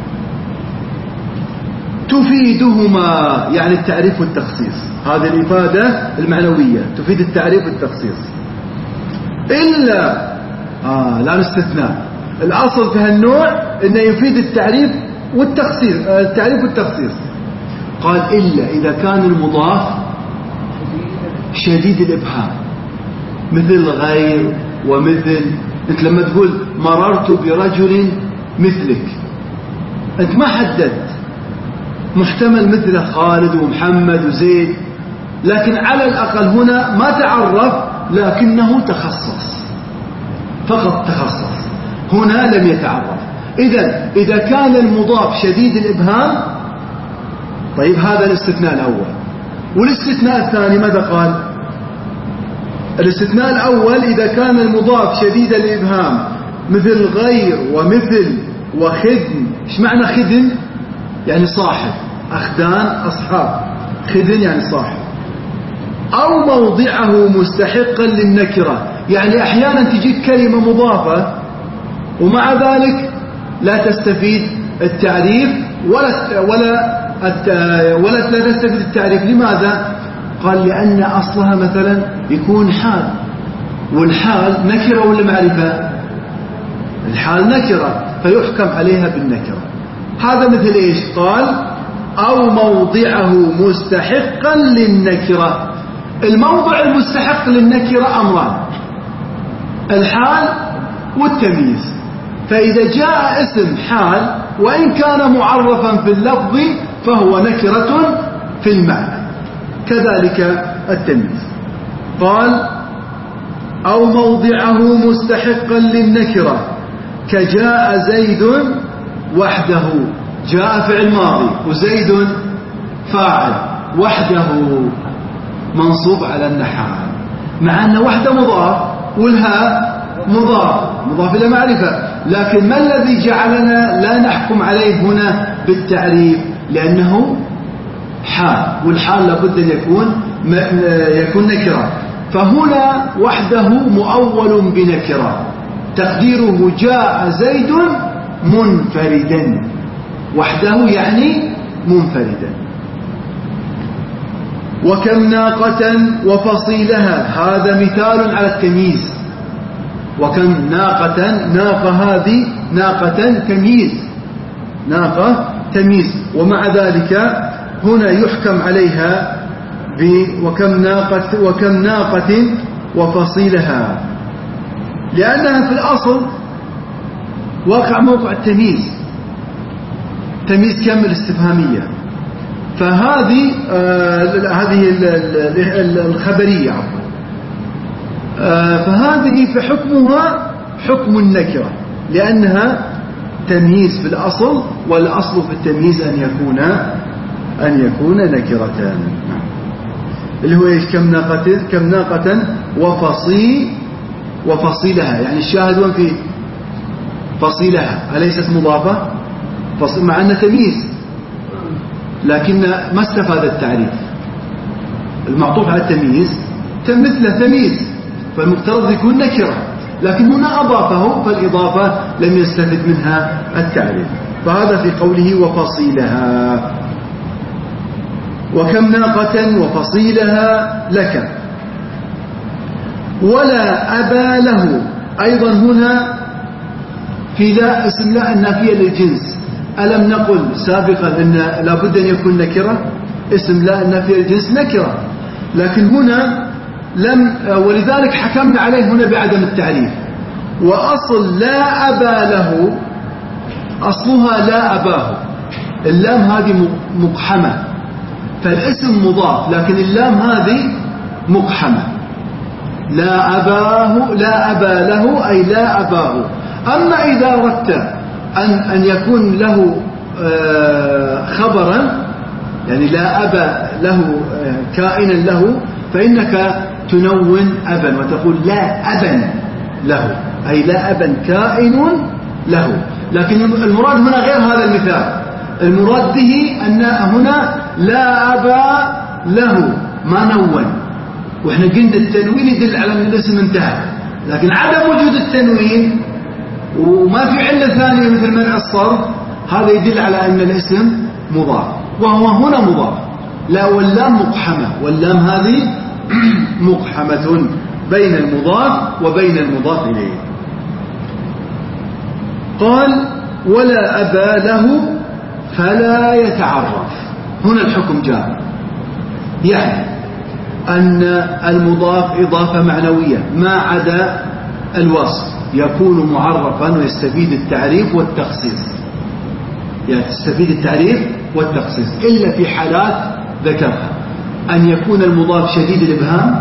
Speaker 1: تفيدهما يعني التعريف والتخصيص. هذه الإفادة المعنوية تفيد التعريف والتخصيص. إلا آه لا استثناء، الأصل في هالنوع إنه يفيد التعريف والتخصيص، التعريف والتخصيص. قال إلا إذا كان المضاف شديد الإبهام، مثل غير ومثل. أنت لما تقول مررت برجل مثلك، أنت ما حددت، محتمل مثل خالد ومحمد وزيد، لكن على الأقل هنا ما تعرف لكنه تخصص، فقط تخصص. هنا لم يتعرف. إذن إذا كان المضاف شديد الإبهام، طيب هذا الاستثناء الأول. والاستثناء الثاني ماذا قال؟ الاستثناء الأول إذا كان المضاف شديد الإبهام مثل غير ومثل وخدم. إيش معنى خدم؟ يعني صاحب، أخدان أصحاب، خدم يعني صاحب. أو موضعه مستحقا للنكرة، يعني أحيانا تجيك كلمة مضافة ومع ذلك لا تستفيد التعريف ولا ولا ولا لا تستفيد التعريف. لماذا؟ قال لأن أصلها مثلا يكون حال، والحال نكرة ولا معرفة؟ الحال نكرة فيحكم عليها بالنكرة. هذا مثل إيش؟ قال أو موضعه مستحقا للنكرة، الموضع المستحق للنكرة أمران: الحال والتمييز. فإذا جاء اسم حال وإن كان معرفا في اللفظ فهو نكرة في المعنى، كذلك التمييز. قال: أو موضعه مستحقا للنكرة كجاء زيد وحده. جاء فعل ماضي وزيد فاعل، وحده منصوب على النحال، مع أن وحده مضاف والهاء مضاف مضاف إلى معرفة. لكن ما الذي جعلنا لا نحكم عليه هنا بالتعريف؟ لأنه حال، والحال لابد أن يكون يكون نكرة. فهنا وحده مؤول بنكرة، تقديره جاء زيد منفردا. وحده يعني منفردا. وكم ناقة وفصيلها، هذا مثال على التمييز. وكم ناقة، ناقة هذه ناقة تمييز، ناقة تمييز، ومع ذلك هنا يحكم عليها وكم ناقة وكم ناقة وفصيلها، لأنها في الأصل واقع موقع التمييز، تمييز كامل استفهامية. فهذه آه هذه الخبرية آه فهذه في حكمها حكم النكرة، لأنها تمييز في الأصل، والأصل في التمييز أن يكون أن يكون نكرة. اللي هو إيش؟ كم ناقة كم ناقة وفصيل وفصيلها، يعني الشاهد وين في فصيلها؟ أليست مضافة؟ مع أن تمييز، لكن ما استفاد التعريف. المعطوف على التمييز مثل تمييز، فالمفترض يكون نكرة، لكن هنا أضافه، فالإضافة لم يستفد منها التعريف. فهذا في قوله وفصيلها. وكم ناقة وفصيلها لك. ولا أبا له، أيضا هنا في لا اسم لا النافية للجنس. ألم نقل سابقا أن لابد أن يكون نكرة؟ اسم لا النافية للجنس نكرة، لكن هنا لم، ولذلك حكمنا عليه هنا بعدم التعريف. وأصل لا أبا له أصلها لا أباه، اللام هذه مقحمة، فالاسم مضاف لكن اللام هذه مقحمة. لا أباه لا أبا له أي لا أباه. أما إذا أردت أن, أن يكون له خبرا، يعني لا أبا له كائنا له، فإنك تنون أبا وتقول لا أبا له، أي لا أبا كائن له. لكن المراد هنا غير هذا المثال، المراد به أن هنا لا أبا له ما نون، وإحنا قلنا التنوين يدل على أن الاسم انتهى، لكن عدم وجود التنوين وما في علة ثانية مثل منع الصرف هذا يدل على أن الاسم مضاف، وهو هنا مضاف. لا، واللام مقحمة، واللام هذه مقحمة بين المضاف وبين المضاف إليه. قال ولا أبا له فلا يتعرف. هنا الحكم جاء، يعني أن المضاف إضافة معنوية ما عدا الوصف يكون معرفا ويستفيد التعريف والتخصيص، يعني تستفيد التعريف والتخصيص إلا في حالات ذكرها: أن يكون المضاف شديد الإبهام،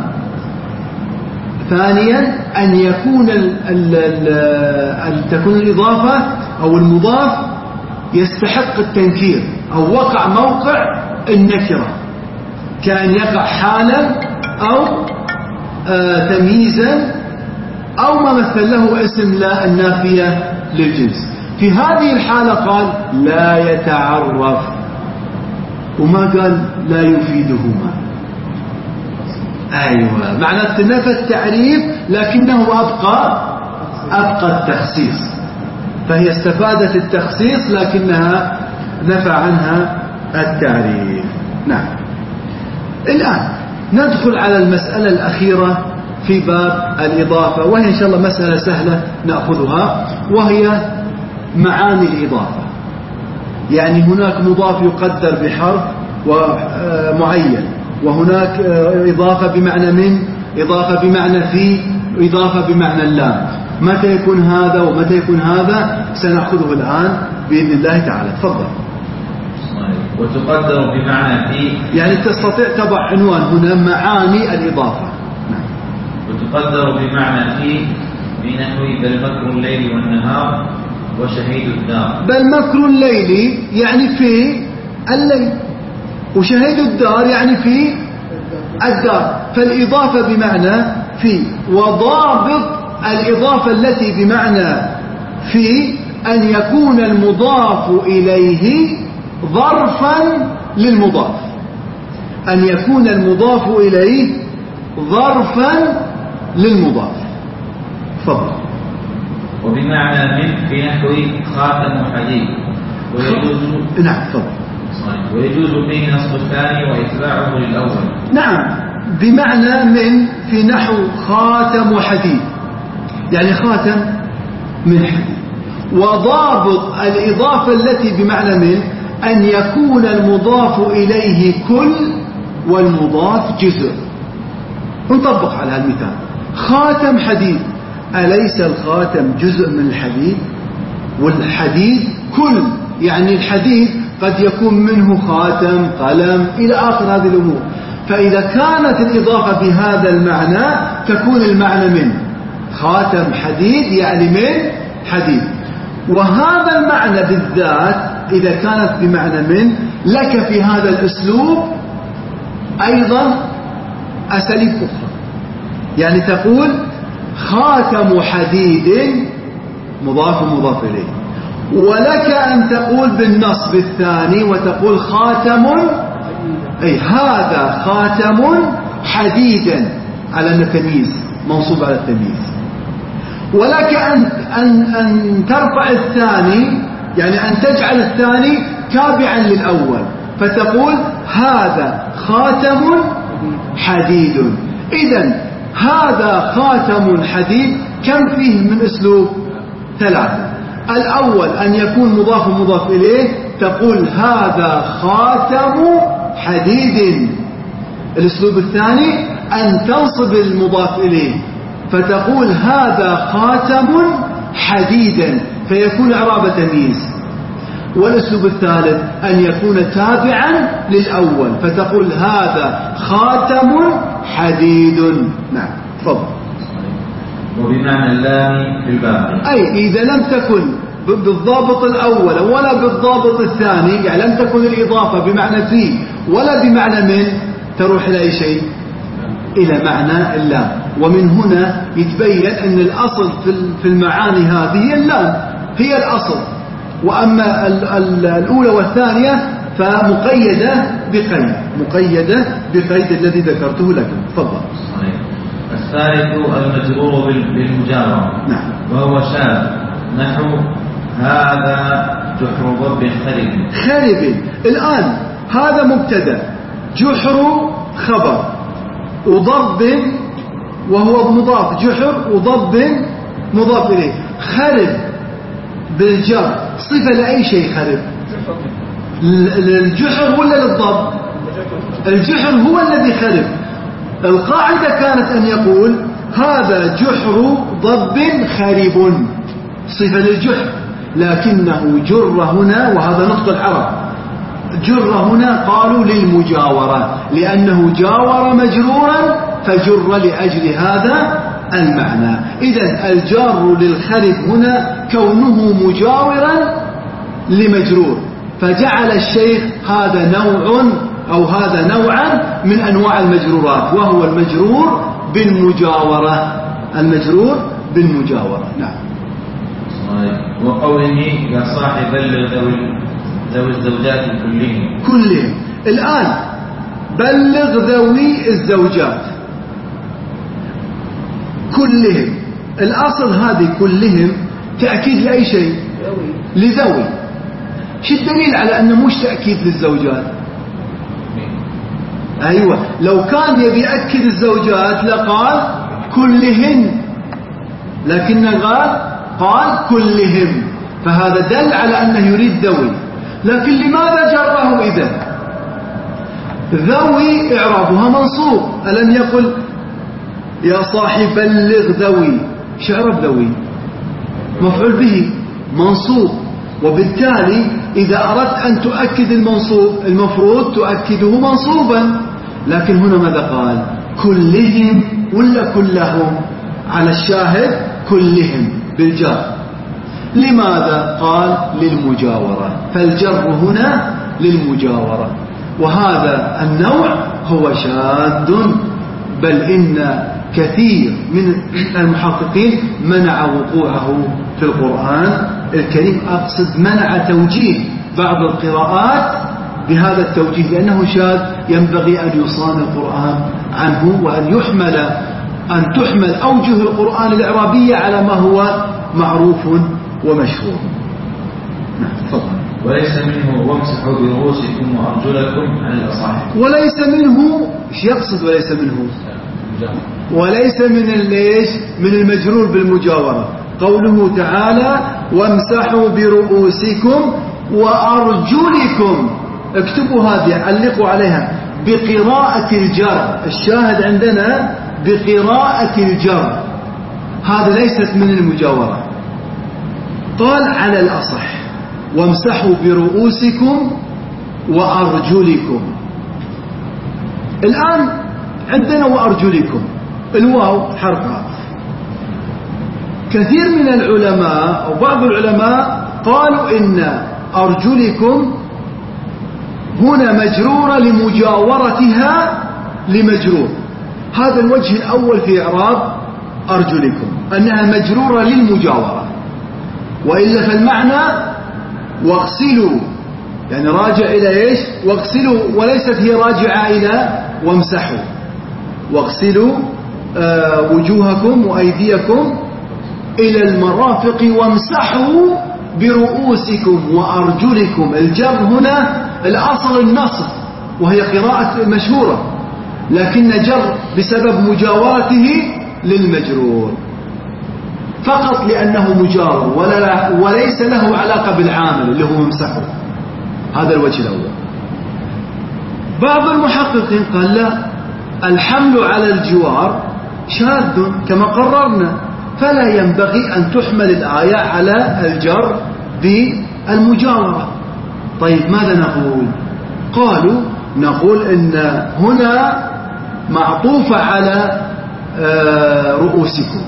Speaker 1: ثانيا أن يكون ال ال ال تكون الإضافة أو المضاف يستحق التنكير أو وقع موقع النكرة، كأن يقع حالا أو آه تمييزا أو ما مثل له اسم لا النافية للجنس. في هذه الحالة قال لا يتعرف، وما قال لا يفيدهما. أيوة، معنى نفى التعريف لكنه أبقى أبقى التخصيص، فهي استفادت التخصيص لكنها نفى عنها التعريف. نعم. الآن ندخل على المسألة الأخيرة في باب الإضافة، وهي إن شاء الله مسألة سهلة نأخذها، وهي معاني الإضافة. يعني هناك مضاف يقدر بحرف معين، وهناك إضافة بمعنى من، إضافة بمعنى في، إضافة بمعنى اللام. متى يكون هذا ومتى يكون هذا سنأخذه الآن بإذن الله تعالى. تفضل.
Speaker 2: وتقدر بمعنى في،
Speaker 1: يعني تستطيع تضع عنوان هنا معاني الإضافة. نعم.
Speaker 2: وتقدر بمعنى في في نحو بل مكر الليل والنهار وشهيد الدار.
Speaker 1: بل مكر الليل يعني في الليل، وشهيد الدار يعني في الدار، فالإضافة بمعنى في. وضابط الإضافة التي بمعنى في أن يكون المضاف إليه ظرفا للمضاف، أن يكون المضاف إليه ظرفا للمضاف. فضل.
Speaker 2: وبمعنى من في نحو خاتم حديد ويجوز.
Speaker 1: نعم فضل.
Speaker 2: ويجوز فيه نصب الثاني وإتباعه للأول.
Speaker 1: نعم بمعنى من في نحو خاتم حديد، يعني خاتم من حديد. وضابط الإضافة التي بمعنى من أن يكون المضاف إليه كل والمضاف جزء. نطبق على المثال. خاتم حديد، أليس الخاتم جزء من الحديد؟ والحديد كل، يعني الحديد قد يكون منه خاتم، قلم، إلى آخر هذه الأمور. فإذا كانت الإضافة بهذا المعنى تكون المعنى من خاتم حديد، يعني من حديد. وهذا المعنى بالذات إذا كانت بمعنى من، لك في هذا الأسلوب أيضا أساليب أخرى. يعني تقول خاتم حديد مضاف مضاف إليه، ولك أن تقول بالنصب الثاني وتقول خاتم، أي هذا خاتم حديدا على التمييز، منصوب على التمييز. ولك أن, أن, أن ترفع الثاني، يعني أن تجعل الثاني تابعا للأول، فتقول هذا خاتم حديد. إذن هذا خاتم حديد كم فيه من أسلوب؟ ثلاثة. الأول أن يكون مضاف مضاف إليه، تقول هذا خاتم حديد. الأسلوب الثاني أن تنصب المضاف إليه، فتقول هذا خاتم حديدا، فيكون إعراب تمييز. والأسلوب الثالث أن يكون تابعا للأول، فتقول هذا خاتم حديد. نعم تفضل.
Speaker 2: وبمعنى اللام في الباقي،
Speaker 1: أي إذا لم تكن بالضابط الأول ولا بالضابط الثاني، يعني لم تكن الإضافة بمعنى في ولا بمعنى من، تروح إلى أي شيء؟ إلى معنى اللام. ومن هنا يتبين أن الأصل في المعاني هذه هي اللام، هي الأصل. وأما الأولى والثانية فمقيدة بقيد، مقيدة بقيد الذي ذكرته لكم. تفضل.
Speaker 2: الثالث المجرور بالمجاورة.
Speaker 1: نعم.
Speaker 2: وهو شاذ، نحو هذا جحر ضب خرب.
Speaker 1: خرب. الآن هذا مبتدأ، جحر خبر، وضب وهو مضاف، جحر وضب مضاف إليه. خرب بالجر صفة لأي شيء؟ خرب للجحر ولا للضب؟ الجحر هو الذي خرب. القاعدة كانت أن يقول هذا جحر ضب خرب، صفة للجحر، لكنه جر هنا، وهذا نطق العرب، جر هنا قالوا للمجاورة، لأنه جاور مجرورا فجر لأجل هذا المعنى. إذن الجار للخرب هنا كونه مجاورا لمجرور، فجعل الشيخ هذا نوع أو هذا نوعا من أنواع المجرورات، وهو المجرور بالمجاورة، المجرور بالمجاورة. نعم.
Speaker 2: وقوله يا صاحب بلغ ذوي الزوجات كلهم.
Speaker 1: كلهم. الآن بلغ ذوي الزوجات كلهم، الأصل هذه كلهم تأكيد لأي شيء؟ لذوي. شو الدليل على أنه مش تأكيد للزوجات؟ أيوة، لو كان يبي يأكد الزوجات لقال كلهن، لكن قال قال كلهم، فهذا دل على أنه يريد ذوي. لكن لماذا جره إذن؟ ذوي إعرابها منصوب. ألم يقل يا صاحب بلغ ذوي؟ شعر ذوي مفعول به منصوب، وبالتالي إذا أردت أن تؤكد المنصوب المفروض تؤكده منصوبا. لكن هنا ماذا قال؟ كلهم ولا كلهم؟ على الشاهد كلهم بالجر. لماذا؟ قال للمجاورة، فالجر هنا للمجاورة. وهذا النوع هو شاذ، بل إن كثير من المحققين منع وقوعه في القرآن الكريم. أقصد منع توجيه بعض القراءات بهذا التوجيه، لأنه شاذ. ينبغي أن يصان القرآن عنه، وأن يحمل أن تحمل أوجه القرآن الإعرابية على ما هو معروف ومشهور. نعم تفضل.
Speaker 2: وليس منه وامسحوا برؤوسكم وأرجلكم عن الأصابع.
Speaker 1: وليس منه، ايش يقصد وليس منه؟ وليس من ليش؟ من المجرور بالمجاورة. قوله تعالى وامسحوا برؤوسكم وأرجلكم، اكتبوا هذه علقوا عليها بقراءة الجر. الشاهد عندنا بقراءة الجر، هذا ليست من المجاورة. قال على الأصح وامسحوا برؤوسكم وأرجلكم. الآن عندنا وأرجلكم، الواو حرف عطف. كثير من العلماء أو بعض العلماء قالوا إن أرجلكم هنا مجرورة لمجاورتها لمجرور. هذا الوجه الأول في إعراب أرجلكم، أنها مجرورة للمجاورة، وإلا فالمعنى واغسلوا، يعني راجع إلى إيش؟ واغسلوا، وليست هي راجعة إلى وامسحوا. واغسلوا آه وجوهكم وأيديكم إلى المرافق وامسحوا برؤوسكم وأرجلكم. الجر هنا الأصل النصب، وهي قراءة مشهورة، لكن جر بسبب مجاورته للمجرور فقط، لأنه مجاور ولا وليس له علاقة بالعامل اللي هو امسحوا. هذا الوجه الأول. بعض المحققين قال لا، الحمل على الجوار شاذ كما قررنا، فلا ينبغي أن تحمل الآية على الجر بالمجاورة. طيب ماذا نقول؟ قالوا نقول إن هنا معطوفة على رؤوسكم،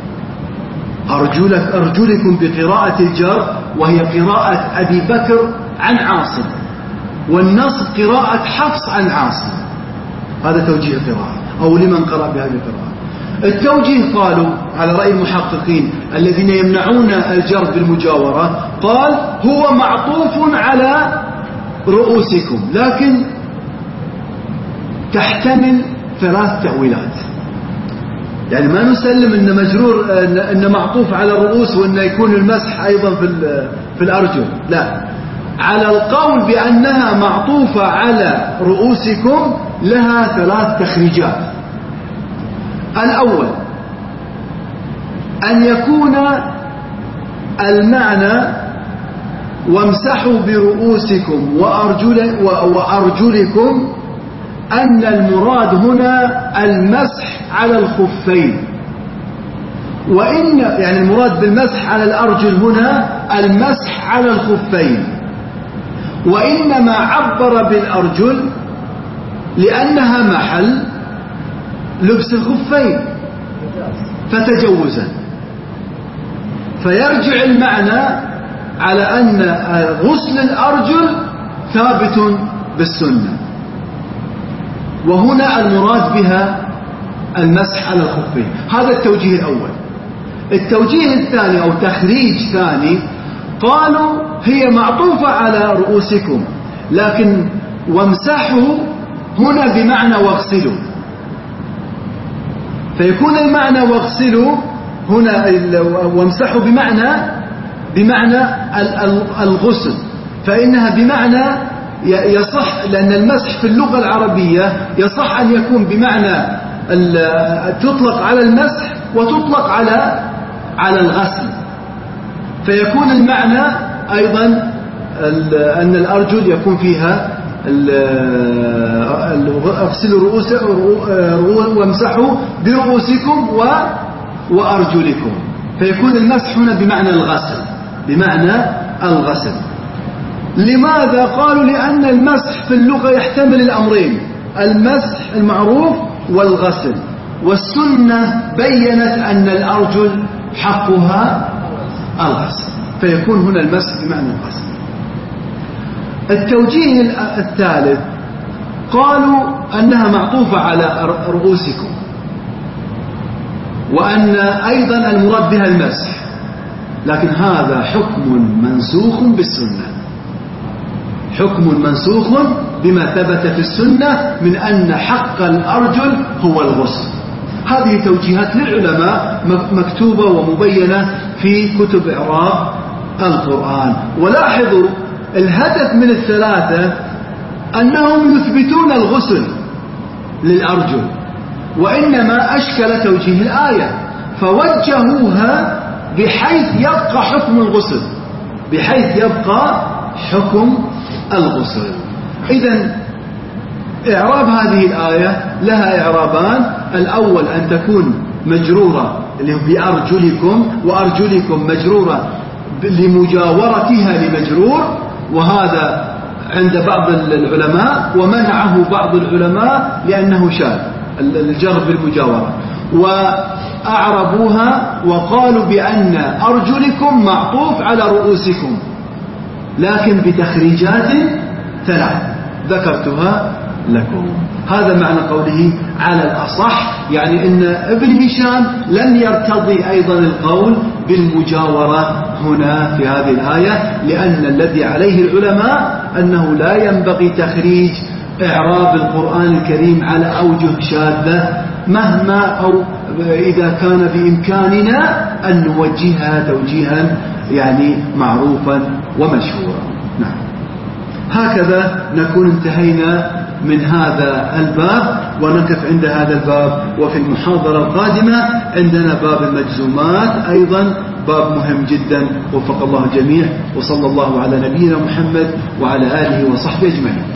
Speaker 1: أرجلك أرجلكم بقراءة الجر، وهي قراءة أبي بكر عن عاصم، والنصب قراءة حفص عن عاصم. هذا توجيه قراءة أو لمن قرأ بهذه القراءة. التوجيه قالوا على رأي المحققين الذين يمنعون الجر بالمجاورة، قال هو معطوف على رؤوسكم، لكن تحتمل ثلاث تأويلات. يعني ما نسلم ان مجرور ان معطوف على الرؤوس وان يكون المسح ايضا في في الارجل، لا، على القول بانها معطوفه على رؤوسكم لها ثلاث تخريجات. الاول ان يكون المعنى وامسحوا برؤوسكم وأرجل وارجلكم أن المراد هنا المسح على الخفين، وإن يعني المراد بالمسح على الأرجل هنا المسح على الخفين، وإنما عبر بالأرجل لأنها محل لبس الخفين فتجوزا، فيرجع المعنى على أن غسل الأرجل ثابت بالسنة، وهنا المراد بها المسح على الخفين. هذا التوجيه الأول. التوجيه الثاني أو تخريج ثاني قالوا هي معطوفة على رؤوسكم، لكن وامسحوا هنا بمعنى واغسلوا، فيكون المعنى واغسلوا هنا وامسحوا بمعنى بمعنى الغسل، فإنها بمعنى يصح، لأن المسح في اللغة العربية يصح أن يكون بمعنى تطلق على المسح وتطلق على على الغسل، فيكون المعنى أيضا أن الأرجل يكون فيها اغسلوا رؤوسكم وامسحوا برؤوسكم وأرجلكم، فيكون المسح هنا بمعنى الغسل، بمعنى الغسل. لماذا؟ قالوا لأن المسح في اللغة يحتمل الأمرين، المسح المعروف والغسل، والسنة بيّنت أن الأرجل حقها الغسل، فيكون هنا المسح بمعنى الغسل. التوجيه الثالث قالوا أنها معطوفة على رؤوسكم، وأن أيضا المراد بها المسح، لكن هذا حكم منسوخ بالسنة، حكم منسوخ بما ثبت في السنة من أن حق الأرجل هو الغسل. هذه توجيهات للعلماء مكتوبة ومبينة في كتب إعراب القرآن. ولاحظوا الهدف من الثلاثة أنهم يثبتون الغسل للأرجل، وإنما أشكل توجيه الآية فوجهوها بحيث يبقى حكم الغسل، بحيث يبقى حكم الغسل. إذن إعراب هذه الآية لها إعرابان، الأول أن تكون مجرورة اللي هو بأرجلكم، وأرجلكم مجرورة لمجاورتها لمجرور، وهذا عند بعض العلماء، ومنعه بعض العلماء لأنه شاذ الجر بالمجاورة، وأعربوها وقالوا بأن أرجلكم معطوف على رؤوسكم، لكن بتخريجات ثلاث ذكرتها لكم. هذا معنى قوله على الأصح، يعني إن ابن هشام لم يرتضي أيضا القول بالمجاورة هنا في هذه الآية، لأن الذي عليه العلماء أنه لا ينبغي تخريج إعراب القرآن الكريم على أوجه شاذة، مهما أو إذا كان بإمكاننا أن نوجهها توجيها يعني معروفا ومشهورا. نعم، هكذا نكون انتهينا من هذا الباب، ونقف عند هذا الباب. وفي المحاضرة القادمة عندنا باب المجزومات، أيضا باب مهم جدا. وفق الله الجميع، وصلى الله على نبينا محمد وعلى آله وصحبه أجمعين.